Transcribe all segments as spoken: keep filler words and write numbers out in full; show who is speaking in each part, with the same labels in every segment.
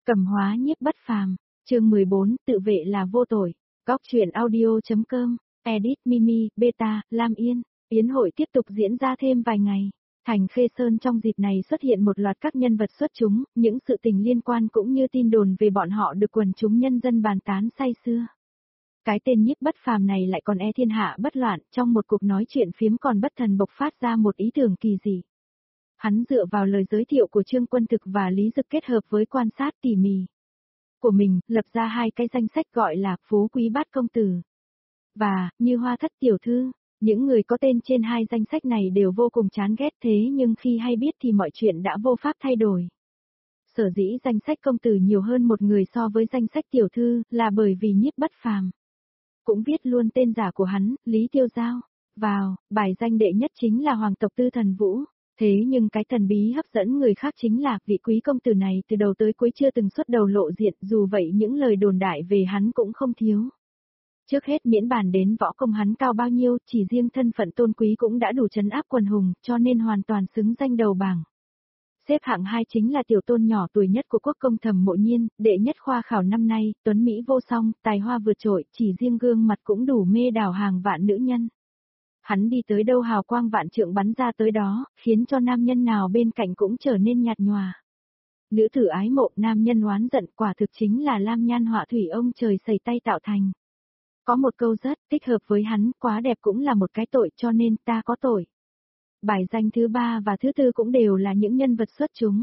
Speaker 1: Cầm hóa nhiếp bất phàm, chương mười bốn, tự vệ là vô tội. Góc truyện audio.com, edit Mimi, Beta, Lam Yên. Yến hội tiếp tục diễn ra thêm vài ngày. Thành Khê Sơn trong dịp này xuất hiện một loạt các nhân vật xuất chúng, những sự tình liên quan cũng như tin đồn về bọn họ được quần chúng nhân dân bàn tán say sưa. Cái tên nhiếp bất phàm này lại còn e thiên hạ bất loạn, trong một cuộc nói chuyện phiếm còn bất thần bộc phát ra một ý tưởng kỳ dị. Hắn dựa vào lời giới thiệu của Trương Quân Thực và Lý Dực kết hợp với quan sát tỉ mỉ của mình, lập ra hai cái danh sách gọi là Phú Quý Bát Công Tử và Như Hoa Thất Tiểu Thư. Những người có tên trên hai danh sách này đều vô cùng chán ghét, thế nhưng khi hay biết thì mọi chuyện đã vô pháp thay đổi. Sở dĩ danh sách công tử nhiều hơn một người so với danh sách tiểu thư là bởi vì nhiếp bất phàm cũng viết luôn tên giả của hắn, Lý Tiêu Giao, vào bài danh đệ nhất chính là hoàng tộc Tư Thần Vũ. Thế nhưng cái thần bí hấp dẫn người khác chính là vị quý công tử này từ đầu tới cuối chưa từng xuất đầu lộ diện, dù vậy những lời đồn đại về hắn cũng không thiếu. Trước hết miễn bàn đến võ công hắn cao bao nhiêu, chỉ riêng thân phận tôn quý cũng đã đủ trấn áp quần hùng, cho nên hoàn toàn xứng danh đầu bảng. Xếp hạng hai chính là tiểu tôn nhỏ tuổi nhất của quốc công Thẩm Mộ Nhiên, đệ nhất khoa khảo năm nay, tuấn mỹ vô song, tài hoa vượt trội, chỉ riêng gương mặt cũng đủ mê đảo hàng vạn nữ nhân. Hắn đi tới đâu hào quang vạn trượng bắn ra tới đó, khiến cho nam nhân nào bên cạnh cũng trở nên nhạt nhòa. Nữ tử ái mộ, nam nhân oán giận, quả thực chính là lam nhan họa thủy ông trời sầy tay tạo thành. Có một câu rất thích hợp với hắn, quá đẹp cũng là một cái tội, cho nên ta có tội. Bài danh thứ ba và thứ tư cũng đều là những nhân vật xuất chúng.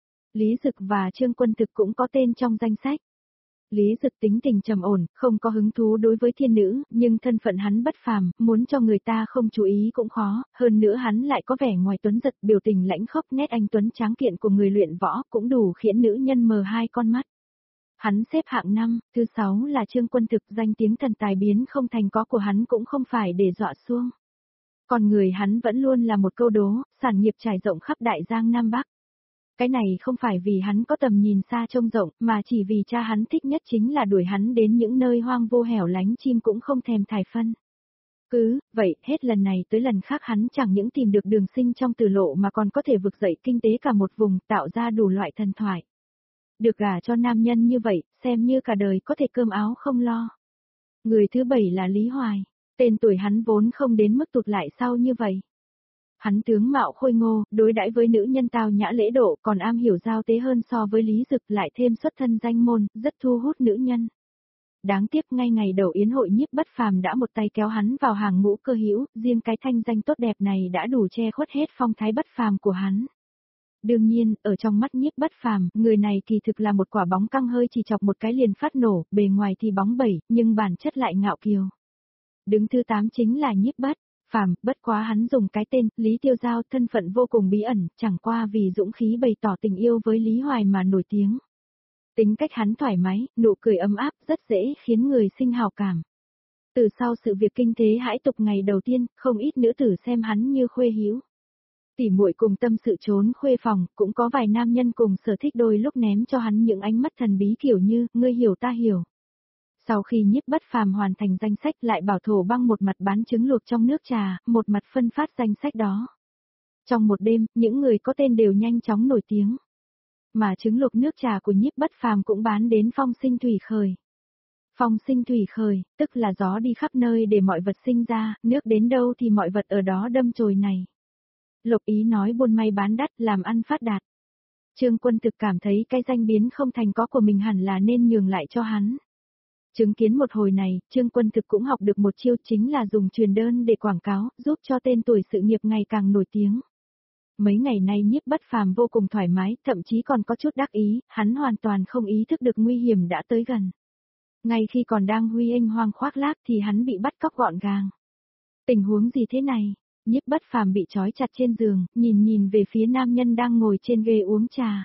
Speaker 1: Lý Dực và Trương Quân Thực cũng có tên trong danh sách. Lý Dực tính tình trầm ổn, không có hứng thú đối với thiên nữ, nhưng thân phận hắn bất phàm, muốn cho người ta không chú ý cũng khó, hơn nữa hắn lại có vẻ ngoài tuấn giật, biểu tình lãnh khốc, nét anh tuấn tráng kiện của người luyện võ cũng đủ khiến nữ nhân mờ hai con mắt. Hắn xếp hạng năm, thứ sáu là Trương Quân Thực, danh tiếng thần tài biến không thành có của hắn cũng không phải để dọa xuông. Còn người hắn vẫn luôn là một câu đố, sản nghiệp trải rộng khắp Đại Giang Nam Bắc. Cái này không phải vì hắn có tầm nhìn xa trông rộng, mà chỉ vì cha hắn thích nhất chính là đuổi hắn đến những nơi hoang vô hẻo lánh, chim cũng không thèm thải phân. Cứ, vậy, hết lần này tới lần khác hắn chẳng những tìm được đường sinh trong tử lộ mà còn có thể vực dậy kinh tế cả một vùng, tạo ra đủ loại thần thoại. Được gả cho nam nhân như vậy, xem như cả đời có thể cơm áo không lo. Người thứ bảy là Lý Hoài, tên tuổi hắn vốn không đến mức tụt lại sau như vậy. Hắn tướng mạo khôi ngô, đối đãi với nữ nhân tao nhã lễ độ, còn am hiểu giao tế hơn so với Lý Dực, lại thêm xuất thân danh môn, rất thu hút nữ nhân. Đáng tiếc ngay ngày đầu yến hội nhiếp bất phàm đã một tay kéo hắn vào hàng ngũ cơ hữu, riêng cái thanh danh tốt đẹp này đã đủ che khuất hết phong thái bất phàm của hắn. Đương nhiên, ở trong mắt nhiếp bất phàm, người này kỳ thực là một quả bóng căng hơi chỉ chọc một cái liền phát nổ, bề ngoài thì bóng bẩy, nhưng bản chất lại ngạo kiều. Đứng thứ tám chính là nhiếp bất phàm, bất quá hắn dùng cái tên Lý Tiêu Giao, thân phận vô cùng bí ẩn, chẳng qua vì dũng khí bày tỏ tình yêu với Lý Hoài mà nổi tiếng. Tính cách hắn thoải mái, nụ cười ấm áp, rất dễ khiến người sinh hào cảm. Từ sau sự việc kinh thế hãi tục ngày đầu tiên, không ít nữ tử xem hắn như khuê hữu. Tỉ muội cùng tâm sự trốn khuê phòng, cũng có vài nam nhân cùng sở thích đôi lúc ném cho hắn những ánh mắt thần bí kiểu như, ngươi hiểu ta hiểu. Sau khi nhiếp bất phàm hoàn thành danh sách lại bảo Thổ Băng một mặt bán trứng luộc trong nước trà, một mặt phân phát danh sách đó. Trong một đêm, những người có tên đều nhanh chóng nổi tiếng. Mà trứng luộc nước trà của nhiếp bất phàm cũng bán đến phong sinh thủy khởi. Phong sinh thủy khởi, tức là gió đi khắp nơi để mọi vật sinh ra, nước đến đâu thì mọi vật ở đó đâm chồi này. Lộc Ý nói buôn may bán đắt, làm ăn phát đạt. Trương Quân Thực cảm thấy cái danh biến không thành có của mình hẳn là nên nhường lại cho hắn. Chứng kiến một hồi này, Trương Quân Thực cũng học được một chiêu, chính là dùng truyền đơn để quảng cáo, giúp cho tên tuổi sự nghiệp ngày càng nổi tiếng. Mấy ngày nay nhiếp bất phàm vô cùng thoải mái, thậm chí còn có chút đắc ý, hắn hoàn toàn không ý thức được nguy hiểm đã tới gần. Ngay khi còn đang huy anh hoang khoác lác thì hắn bị bắt cóc gọn gàng. Tình huống gì thế này? Nhiếp bất phàm bị trói chặt trên giường, nhìn nhìn về phía nam nhân đang ngồi trên ghế uống trà.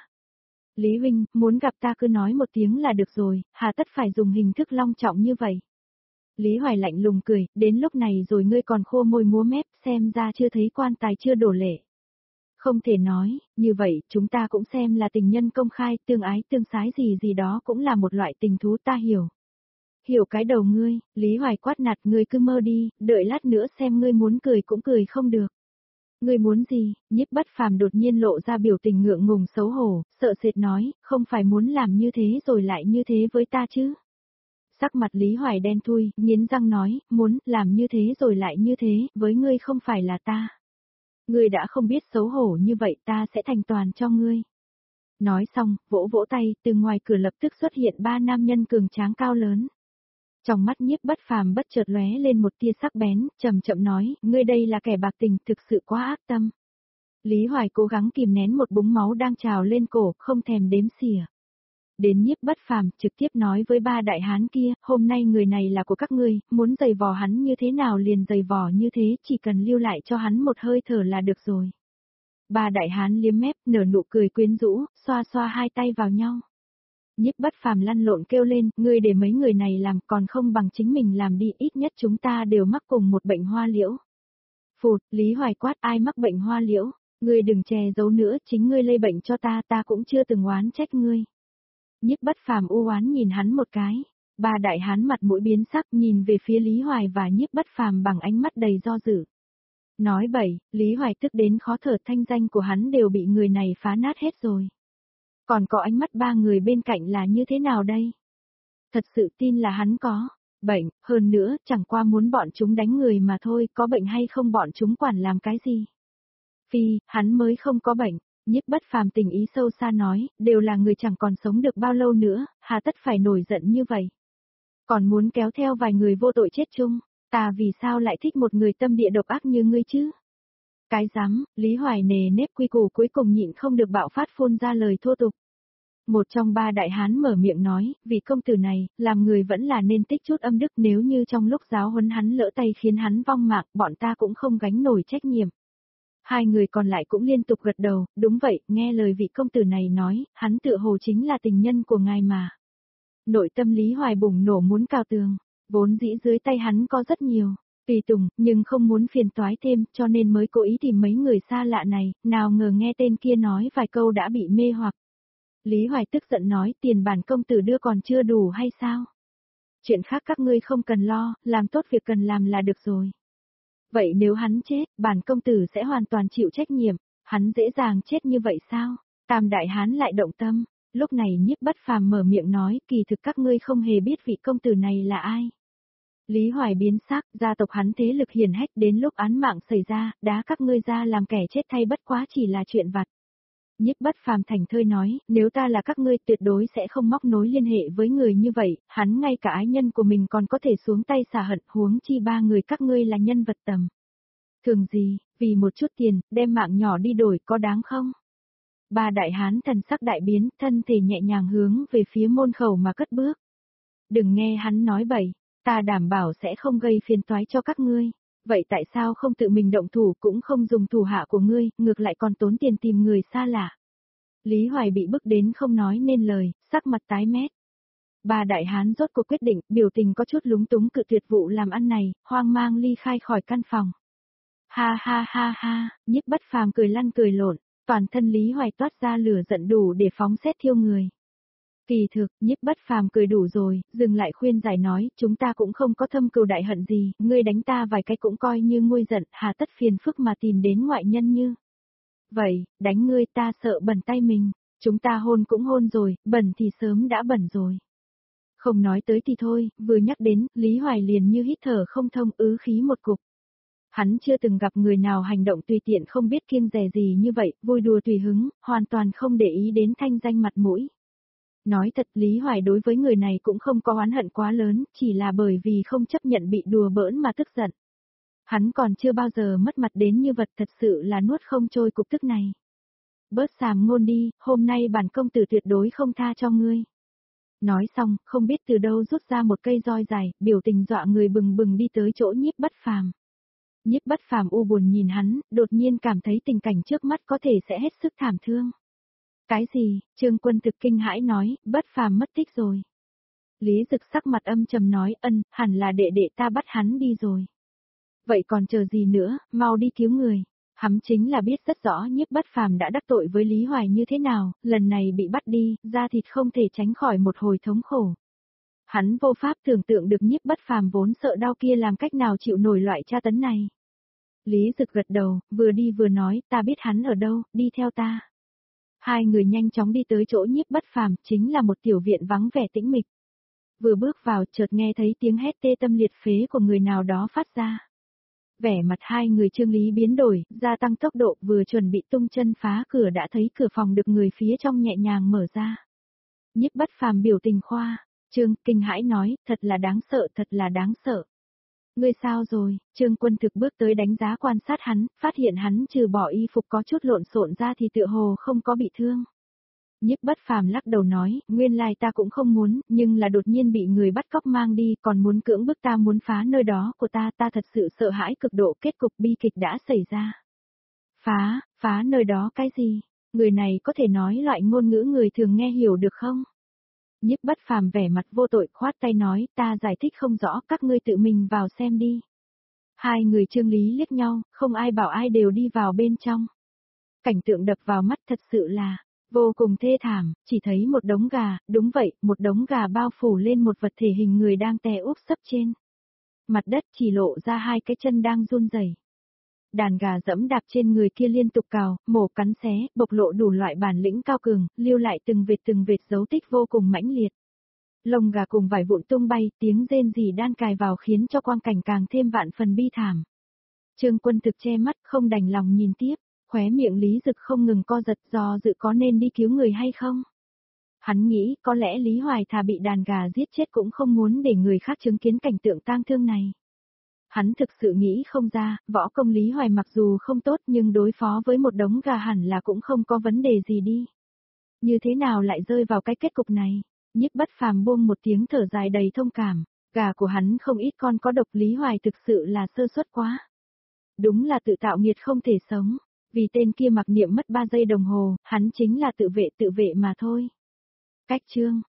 Speaker 1: Lý huynh, muốn gặp ta cứ nói một tiếng là được rồi, hà tất phải dùng hình thức long trọng như vậy. Lý Hoài lạnh lùng cười, đến lúc này rồi ngươi còn khô môi múa mép, xem ra chưa thấy quan tài chưa đổ lệ. Không thể nói, như vậy, chúng ta cũng xem là tình nhân công khai, tương ái tương sái gì gì đó cũng là một loại tình thú, ta hiểu. Hiểu cái đầu ngươi, Lý Hoài quát nạt, ngươi cứ mơ đi, đợi lát nữa xem ngươi muốn cười cũng cười không được. Ngươi muốn gì? Nhiếp Bất Phàm đột nhiên lộ ra biểu tình ngượng ngùng xấu hổ, sợ sệt nói, không phải muốn làm như thế rồi lại như thế với ta chứ? Sắc mặt Lý Hoài đen thui, nghiến răng nói, muốn làm như thế rồi lại như thế, với ngươi không phải là ta. Ngươi đã không biết xấu hổ như vậy ta sẽ thành toàn cho ngươi. Nói xong, vỗ vỗ tay, từ ngoài cửa lập tức xuất hiện ba nam nhân cường tráng cao lớn. Trong mắt Nhiếp Bất Phàm bất chợt lóe lên một tia sắc bén, chậm chậm nói, ngươi đây là kẻ bạc tình, thực sự quá ác tâm. Lý Hoài cố gắng kìm nén một búng máu đang trào lên cổ, không thèm đếm xỉa. Đến Nhiếp Bất Phàm trực tiếp nói với ba đại hán kia, hôm nay người này là của các ngươi, muốn giày vò hắn như thế nào liền giày vò như thế, chỉ cần lưu lại cho hắn một hơi thở là được rồi. Ba đại hán liếm mép, nở nụ cười quyến rũ, xoa xoa hai tay vào nhau. Nhiếp Bất Phàm lăn lộn kêu lên, ngươi để mấy người này làm còn không bằng chính mình làm đi, ít nhất chúng ta đều mắc cùng một bệnh hoa liễu. Phụt, Lý Hoài quát, ai mắc bệnh hoa liễu, ngươi đừng che giấu nữa, chính ngươi lây bệnh cho ta, ta cũng chưa từng oán trách ngươi. Nhiếp Bất Phàm u oán nhìn hắn một cái, ba đại hán mặt mũi biến sắc nhìn về phía Lý Hoài và Nhiếp Bất Phàm bằng ánh mắt đầy do dự. Nói bậy, Lý Hoài tức đến khó thở, thanh danh của hắn đều bị người này phá nát hết rồi. Còn có ánh mắt ba người bên cạnh là như thế nào đây? Thật sự tin là hắn có bệnh, hơn nữa chẳng qua muốn bọn chúng đánh người mà thôi, có bệnh hay không bọn chúng quản làm cái gì? Phi, hắn mới không có bệnh. Nhiếp Bất Phàm tình ý sâu xa nói, đều là người chẳng còn sống được bao lâu nữa, hà tất phải nổi giận như vậy. Còn muốn kéo theo vài người vô tội chết chung, ta vì sao lại thích một người tâm địa độc ác như ngươi chứ? Cái dám, Lý Hoài nề nếp quy củ cuối cùng nhịn không được bạo phát phun ra lời thô tục. Một trong ba đại hán mở miệng nói, vì công tử này, làm người vẫn là nên tích chút âm đức, nếu như trong lúc giáo huấn hắn lỡ tay khiến hắn vong mạng, bọn ta cũng không gánh nổi trách nhiệm. Hai người còn lại cũng liên tục gật đầu, đúng vậy, nghe lời vị công tử này nói, hắn tựa hồ chính là tình nhân của ngài mà. Nội tâm Lý Hoài bùng nổ muốn cào tường, vốn dĩ dưới tay hắn có rất nhiều tùy tùng, nhưng không muốn phiền toái thêm, cho nên mới cố ý tìm mấy người xa lạ này, nào ngờ nghe tên kia nói vài câu đã bị mê hoặc. Lý Hoài tức giận nói, tiền bản công tử đưa còn chưa đủ hay sao? Chuyện khác các ngươi không cần lo, làm tốt việc cần làm là được rồi. Vậy nếu hắn chết, bản công tử sẽ hoàn toàn chịu trách nhiệm, hắn dễ dàng chết như vậy sao? Tam đại hán lại động tâm, lúc này Nhiếp Bất Phàm mở miệng nói, kỳ thực các ngươi không hề biết vị công tử này là ai. Lý Hoài biến sắc, gia tộc hắn thế lực hiển hách, đến lúc án mạng xảy ra, đá các ngươi ra làm kẻ chết thay bất quá chỉ là chuyện vặt. Nhiếp Bất Phàm thành thơi nói, nếu ta là các ngươi tuyệt đối sẽ không móc nối liên hệ với người như vậy, hắn ngay cả ái nhân của mình còn có thể xuống tay xả hận, huống chi ba người các ngươi là nhân vật tầm thường gì, vì một chút tiền, đem mạng nhỏ đi đổi có đáng không? Ba đại hán thần sắc đại biến, thân thể nhẹ nhàng hướng về phía môn khẩu mà cất bước. Đừng nghe hắn nói bậy, ta đảm bảo sẽ không gây phiền toái cho các ngươi. Vậy tại sao không tự mình động thủ cũng không dùng thủ hạ của ngươi, ngược lại còn tốn tiền tìm người xa lạ? Lý Hoài bị bức đến không nói nên lời, sắc mặt tái mét. Ba đại hán rốt cuộc quyết định, biểu tình có chút lúng túng cự tuyệt vụ làm ăn này, hoang mang ly khai khỏi căn phòng. Ha ha ha ha, Nhiếp Bất Phàm cười lăn cười lộn, toàn thân Lý Hoài toát ra lửa giận đủ để phóng xét thiêu người. Kỳ thực, Nhiếp Bất Phàm cười đủ rồi, dừng lại khuyên giải nói, chúng ta cũng không có thâm cừu đại hận gì, ngươi đánh ta vài cái cũng coi như nguôi giận, hà tất phiền phức mà tìm đến ngoại nhân như. Vậy, đánh ngươi ta sợ bẩn tay mình, chúng ta hôn cũng hôn rồi, bẩn thì sớm đã bẩn rồi. Không nói tới thì thôi, vừa nhắc đến, Lý Hoài liền như hít thở không thông, ứ khí một cục. Hắn chưa từng gặp người nào hành động tùy tiện không biết kiêng dè gì như vậy, vui đùa tùy hứng, hoàn toàn không để ý đến thanh danh mặt mũi. Nói thật, Lý Hoài đối với người này cũng không có oán hận quá lớn, chỉ là bởi vì không chấp nhận bị đùa bỡn mà tức giận. Hắn còn chưa bao giờ mất mặt đến như vật, thật sự là nuốt không trôi cục tức này. Bớt xàm ngôn đi, hôm nay bản công tử tuyệt đối không tha cho ngươi. Nói xong, không biết từ đâu rút ra một cây roi dài, biểu tình dọa người bừng bừng đi tới chỗ Nhiếp Bất Phàm. Nhiếp Bất Phàm u buồn nhìn hắn, đột nhiên cảm thấy tình cảnh trước mắt có thể sẽ hết sức thảm thương. Cái gì? Trương Quân thực kinh hãi nói, Bất Phàm mất tích rồi. Lý Dực sắc mặt âm trầm nói, ân, hẳn là đệ đệ ta bắt hắn đi rồi. Vậy còn chờ gì nữa, mau đi cứu người. Hắn chính là biết rất rõ Nhiếp Bất Phàm đã đắc tội với Lý Hoài như thế nào, lần này bị bắt đi, da thịt không thể tránh khỏi một hồi thống khổ. Hắn vô pháp tưởng tượng được Nhiếp Bất Phàm vốn sợ đau kia làm cách nào chịu nổi loại tra tấn này. Lý Dực gật đầu, vừa đi vừa nói, ta biết hắn ở đâu, đi theo ta. Hai người nhanh chóng đi tới chỗ Nhiếp Bất Phàm, chính là một tiểu viện vắng vẻ tĩnh mịch. Vừa bước vào chợt nghe thấy tiếng hét tê tâm liệt phế của người nào đó phát ra. Vẻ mặt hai người Trương Lý biến đổi, gia tăng tốc độ, vừa chuẩn bị tung chân phá cửa đã thấy cửa phòng được người phía trong nhẹ nhàng mở ra. Nhiếp Bất Phàm biểu tình khoa, Trương kinh hãi nói, thật là đáng sợ, thật là đáng sợ. Ngươi sao rồi? Trương Quân Thực bước tới đánh giá quan sát hắn, phát hiện hắn trừ bỏ y phục có chút lộn xộn ra thì tựa hồ không có bị thương. Nhiếp Bất Phàm lắc đầu nói, nguyên lai ta cũng không muốn, nhưng là đột nhiên bị người bắt cóc mang đi, còn muốn cưỡng bức ta muốn phá nơi đó của ta, ta thật sự sợ hãi cực độ, kết cục bi kịch đã xảy ra. Phá, phá nơi đó cái gì? Người này có thể nói loại ngôn ngữ người thường nghe hiểu được không? Nhiếp Bất Phàm vẻ mặt vô tội khoát tay nói, ta giải thích không rõ, các ngươi tự mình vào xem đi. Hai người Trương Lý liếc nhau, không ai bảo ai đều đi vào bên trong. Cảnh tượng đập vào mắt thật sự là vô cùng thê thảm, chỉ thấy một đống gà, đúng vậy, một đống gà bao phủ lên một vật thể hình người đang tè úp sấp trên. Mặt đất chỉ lộ ra hai cái chân đang run rẩy. Đàn gà dẫm đạp trên người kia liên tục cào, mổ cắn xé, bộc lộ đủ loại bản lĩnh cao cường, lưu lại từng vệt từng vệt dấu tích vô cùng mãnh liệt. Lông gà cùng vải vụn tung bay, tiếng rên rỉ đan cài vào khiến cho quang cảnh càng thêm vạn phần bi thảm. Trương Quân Thực che mắt không đành lòng nhìn tiếp, khóe miệng Lý Dực không ngừng co giật do dự có nên đi cứu người hay không. Hắn nghĩ có lẽ Lý Hoài thà bị đàn gà giết chết cũng không muốn để người khác chứng kiến cảnh tượng tang thương này. Hắn thực sự nghĩ không ra, võ công Lý Hoài mặc dù không tốt nhưng đối phó với một đống gà hẳn là cũng không có vấn đề gì đi. Như thế nào lại rơi vào cái kết cục này? Nhiếp Bất Phàm buông một tiếng thở dài đầy thông cảm, gà của hắn không ít con có độc, Lý Hoài thực sự là sơ suất quá. Đúng là tự tạo nghiệt không thể sống, vì tên kia mặc niệm mất ba giây đồng hồ, hắn chính là tự vệ tự vệ mà thôi. Cách chương